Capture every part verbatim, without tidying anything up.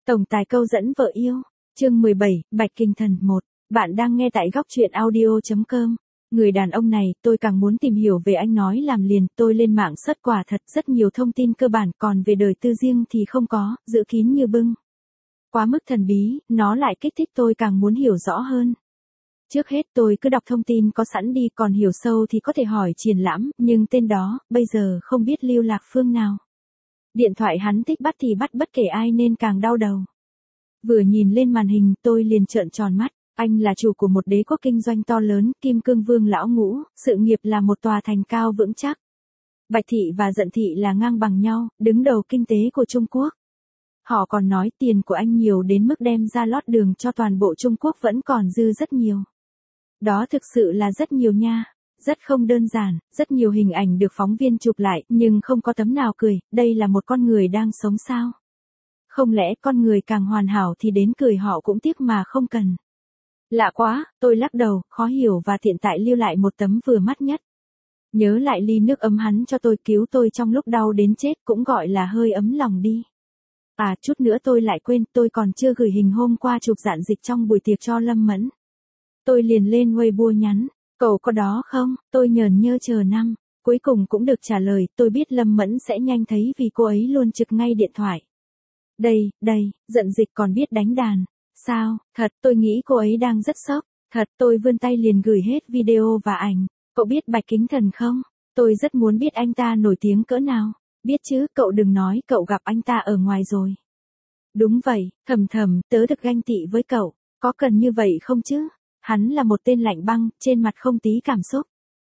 Tổng tài câu dẫn vợ yêu. Chương mười bảy, Bạch Kinh Thần một. Bạn đang nghe tại góc truyện audio chấm com. Người đàn ông này, tôi càng muốn tìm hiểu về anh nói làm liền, tôi lên mạng search quả thật rất nhiều thông tin cơ bản, còn về đời tư riêng thì không có, giữ kín như bưng. Quá mức thần bí, nó lại kích thích tôi càng muốn hiểu rõ hơn. Trước hết tôi cứ đọc thông tin có sẵn đi, còn hiểu sâu thì có thể hỏi triển lãm, nhưng tên đó, bây giờ không biết lưu lạc phương nào. Điện thoại hắn thích bắt thì bắt bất kể ai nên càng đau đầu. Vừa nhìn lên màn hình tôi liền trợn tròn mắt, anh là chủ của một đế quốc kinh doanh to lớn, Kim Cương Vương lão ngũ, sự nghiệp là một tòa thành cao vững chắc. Bạch thị và Dận thị là ngang bằng nhau, đứng đầu kinh tế của Trung Quốc. Họ còn nói tiền của anh nhiều đến mức đem ra lót đường cho toàn bộ Trung Quốc vẫn còn dư rất nhiều. Đó thực sự là rất nhiều nha. Rất không đơn giản, rất nhiều hình ảnh được phóng viên chụp lại, nhưng không có tấm nào cười, đây là một con người đang sống sao? Không lẽ con người càng hoàn hảo thì đến cười họ cũng tiếc mà không cần. Lạ quá, tôi lắc đầu, khó hiểu và tiện tại lưu lại một tấm vừa mắt nhất. Nhớ lại ly nước ấm hắn cho tôi cứu tôi trong lúc đau đến chết cũng gọi là hơi ấm lòng đi. À, chút nữa tôi lại quên, tôi còn chưa gửi hình hôm qua chụp giản dịch trong buổi tiệc cho Lâm Mẫn. Tôi liền lên Weibo nhắn. Cậu có đó không? Tôi nhờn nhơ chờ năm. Cuối cùng cũng được trả lời, tôi biết Lâm Mẫn sẽ nhanh thấy vì cô ấy luôn trực ngay điện thoại. Đây, đây, Dận dịch còn biết đánh đàn. Sao? Thật, tôi nghĩ cô ấy đang rất sốc. Thật, tôi vươn tay liền gửi hết video và ảnh. Cậu biết Bạch Kính Thần không? Tôi rất muốn biết anh ta nổi tiếng cỡ nào. Biết chứ, cậu đừng nói cậu gặp anh ta ở ngoài rồi. Đúng vậy, thầm thầm, tớ được ganh tị với cậu. Có cần như vậy không chứ? Hắn là một tên lạnh băng, trên mặt không tí cảm xúc.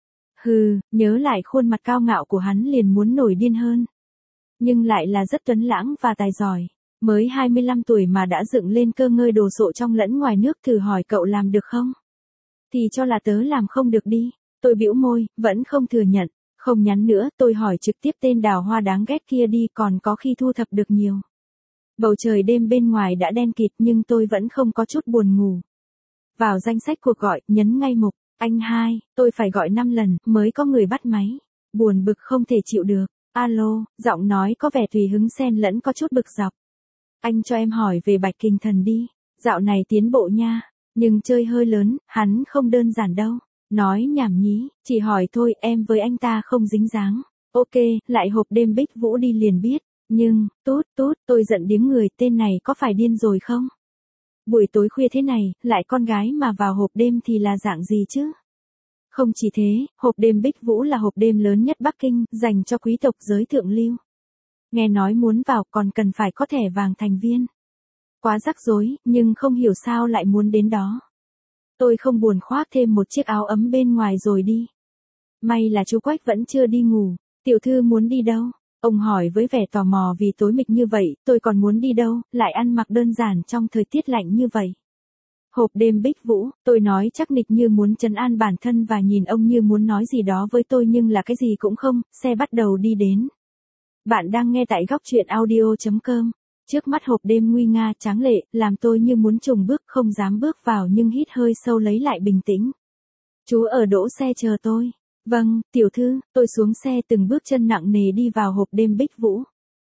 Hừ, nhớ lại khuôn mặt cao ngạo của hắn liền muốn nổi điên hơn. Nhưng lại là rất tuấn lãng và tài giỏi. Mới hai mươi lăm tuổi mà đã dựng lên cơ ngơi đồ sộ trong lẫn ngoài nước, thử hỏi cậu làm được không? Thì cho là tớ làm không được đi. Tôi bĩu môi, vẫn không thừa nhận. Không nhắn nữa, tôi hỏi trực tiếp tên đào hoa đáng ghét kia đi, còn có khi thu thập được nhiều. Bầu trời đêm bên ngoài đã đen kịt nhưng tôi vẫn không có chút buồn ngủ. Vào danh sách cuộc gọi, nhấn ngay mục, anh hai, tôi phải gọi năm lần, mới có người bắt máy. Buồn bực không thể chịu được. Alo, giọng nói có vẻ tùy hứng xen lẫn có chút bực dọc. Anh cho em hỏi về Bạch Kinh Thần đi. Dạo này tiến bộ nha, nhưng chơi hơi lớn, hắn không đơn giản đâu. Nói nhảm nhí, chỉ hỏi thôi, em với anh ta không dính dáng. Ok, lại hộp đêm Bích Vũ đi liền biết. Nhưng, tút tút, tôi giận điếng người, tên này có phải điên rồi không? Buổi tối khuya thế này, lại con gái mà vào hộp đêm thì là dạng gì chứ? Không chỉ thế, hộp đêm Bích Vũ là hộp đêm lớn nhất Bắc Kinh, dành cho quý tộc giới thượng lưu. Nghe nói muốn vào còn cần phải có thẻ vàng thành viên. Quá rắc rối, nhưng không hiểu sao lại muốn đến đó. Tôi không buồn khoác thêm một chiếc áo ấm bên ngoài rồi đi. May là chú Quách vẫn chưa đi ngủ. Tiểu thư muốn đi đâu? Ông hỏi với vẻ tò mò vì tối mịt như vậy, tôi còn muốn đi đâu, lại ăn mặc đơn giản trong thời tiết lạnh như vậy. Hộp đêm Bích Vũ, tôi nói chắc nịch như muốn trấn an bản thân và nhìn ông như muốn nói gì đó với tôi nhưng là cái gì cũng không, xe bắt đầu đi đến. Bạn đang nghe tại góc truyện audio chấm com. Trước mắt hộp đêm nguy nga tráng lệ, làm tôi như muốn trùng bước không dám bước vào nhưng hít hơi sâu lấy lại bình tĩnh. Chú ở đỗ xe chờ tôi. Vâng, tiểu thư, tôi xuống xe từng bước chân nặng nề đi vào hộp đêm Bích Vũ.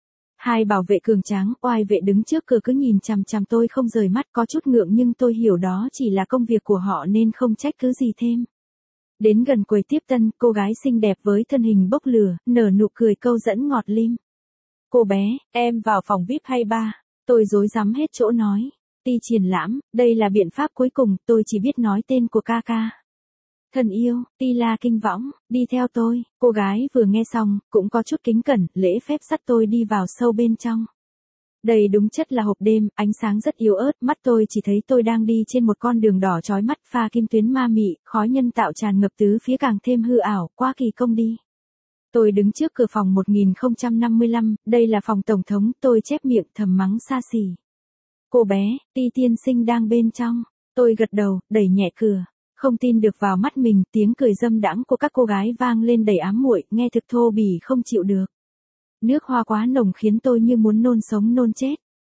Hai bảo vệ cường tráng, oai vệ đứng trước cửa cứ nhìn chằm chằm tôi không rời mắt, có chút ngượng nhưng tôi hiểu đó chỉ là công việc của họ nên không trách cứ gì thêm. Đến gần quầy tiếp tân, cô gái xinh đẹp với thân hình bốc lửa, nở nụ cười câu dẫn ngọt lim. Cô bé, em vào phòng vi ai pi hay ba? Tôi rối rắm hết chỗ nói. Ti triển lãm, đây là biện pháp cuối cùng, tôi chỉ biết nói tên của ca ca. Thân yêu, Ti La Kinh Võng, đi theo tôi. Cô gái vừa nghe xong, cũng có chút kính cẩn, lễ phép dắt tôi đi vào sâu bên trong. Đây đúng chất là hộp đêm, ánh sáng rất yếu ớt, mắt tôi chỉ thấy tôi đang đi trên một con đường đỏ chói mắt, pha kim tuyến ma mị, khói nhân tạo tràn ngập tứ phía càng thêm hư ảo, quá kỳ công đi. Tôi đứng trước cửa phòng một nghìn không trăm năm mươi lăm, đây là phòng tổng thống, tôi chép miệng thầm mắng xa xỉ. Cô bé, Ti tiên sinh đang bên trong. Tôi gật đầu, đẩy nhẹ cửa. Không tin được vào mắt mình, tiếng cười dâm đãng của các cô gái vang lên đầy ám muội, nghe thực thô bỉ không chịu được. Nước hoa quá nồng khiến tôi như muốn nôn sống nôn chết.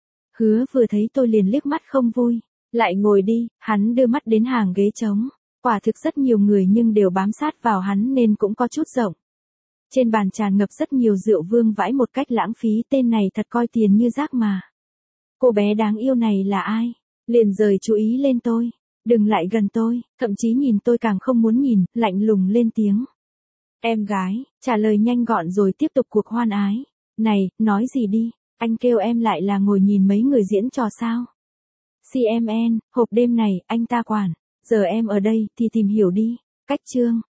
Hứa vừa thấy tôi liền liếc mắt không vui. Lại ngồi đi, hắn đưa mắt đến hàng ghế trống. Quả thực rất nhiều người nhưng đều bám sát vào hắn nên cũng có chút rộng. Trên bàn tràn ngập rất nhiều rượu vương vãi một cách lãng phí, tên này thật coi tiền như rác mà. cô bé đáng yêu này là ai? Liền rời chú ý lên tôi. Đừng lại gần tôi, thậm chí nhìn tôi càng không muốn nhìn, lạnh lùng lên tiếng. Em gái, trả lời nhanh gọn rồi tiếp tục cuộc hoan ái. Này, nói gì đi, anh kêu em lại là ngồi nhìn mấy người diễn trò sao? xê em en, hộp đêm này, anh ta quản. Giờ em ở đây thì tìm hiểu đi. Cách chương.